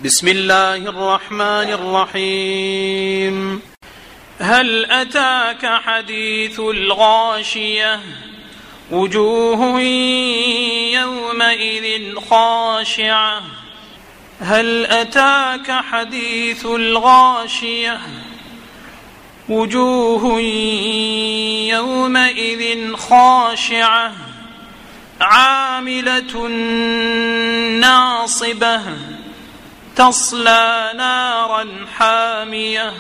بسم الله الرحمن الرحيم. هل أتاك حديث الغاشية وجوه يومئذ خاشعة. هل أتاك حديث الغاشية وجوه يومئذ خاشعة عاملة ناصبة تصلى نارا حامية.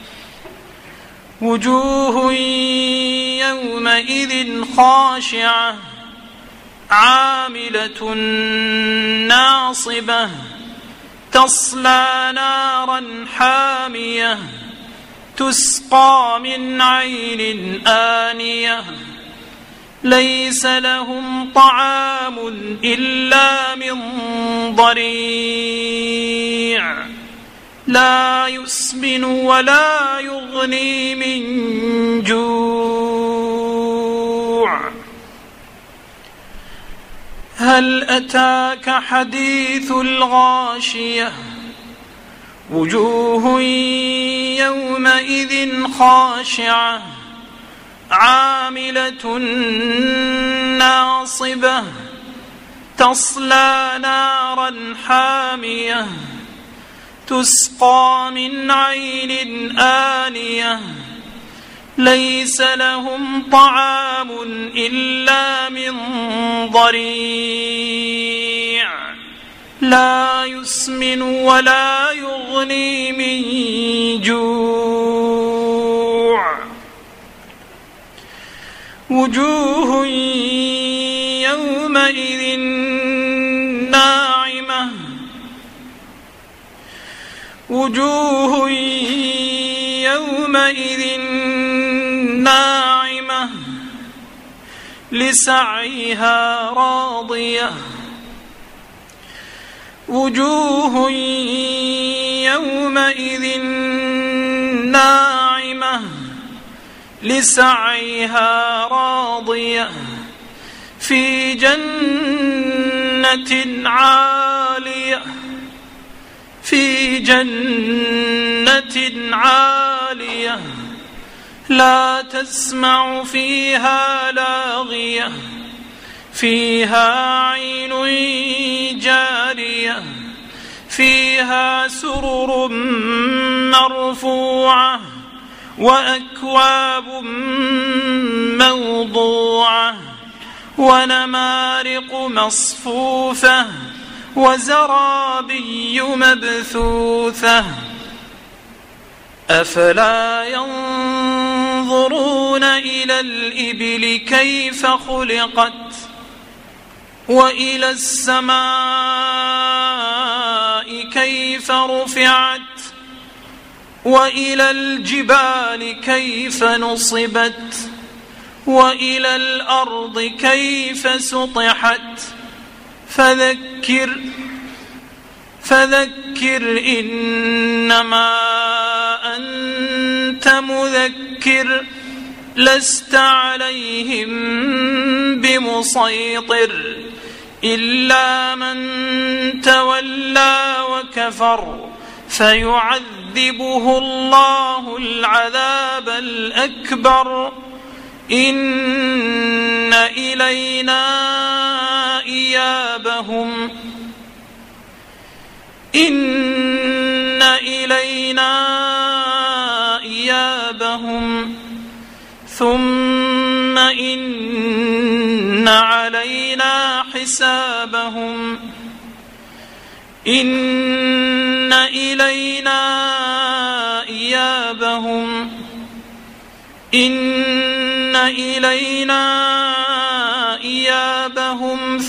وجوه يومئذ خاشعة عاملة ناصبة تصلى نارا حامية تسقى من عين آنية ليس لهم طعام إلا من ضريع لا يسمن ولا يغني من جوع. هل أتاك حديث الغاشية وجوه يومئذ خاشعة عاملة ناصبة تصلى نارا حامية تسقى من عين آنية ليس لهم طعام إلا من ضريع لا يسمن ولا يغني من جوع. وجوه يومئذ ناعمة وجوه يومئذ ناعمة لسعيها راضية. وجوه يومئذ ناعمة لسعيها راضية في جنة عالية في جنة عالية لا تسمع فيها لاغية فيها عين جارية فيها سرر مرفوعة وأكواب موضوعة ونمارق مصفوفة وزرابي مبثوثة. أفلا ينظرون إلى الإبل كيف خلقت وإلى السماء كيف رفعت وإلى الجبال كيف نصبت وإلى الأرض كيف سطحت. فذكر إنما أنت مذكر لست عليهم بمسيطر إلا من تولى وكفر فيعذبه الله العذاب الأكبر. إن إلينا إيابهم ثم إن علينا حسابهم. إن إلينا إيابهم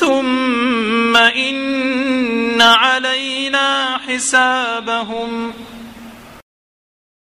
ثم إن علينا حسابهم.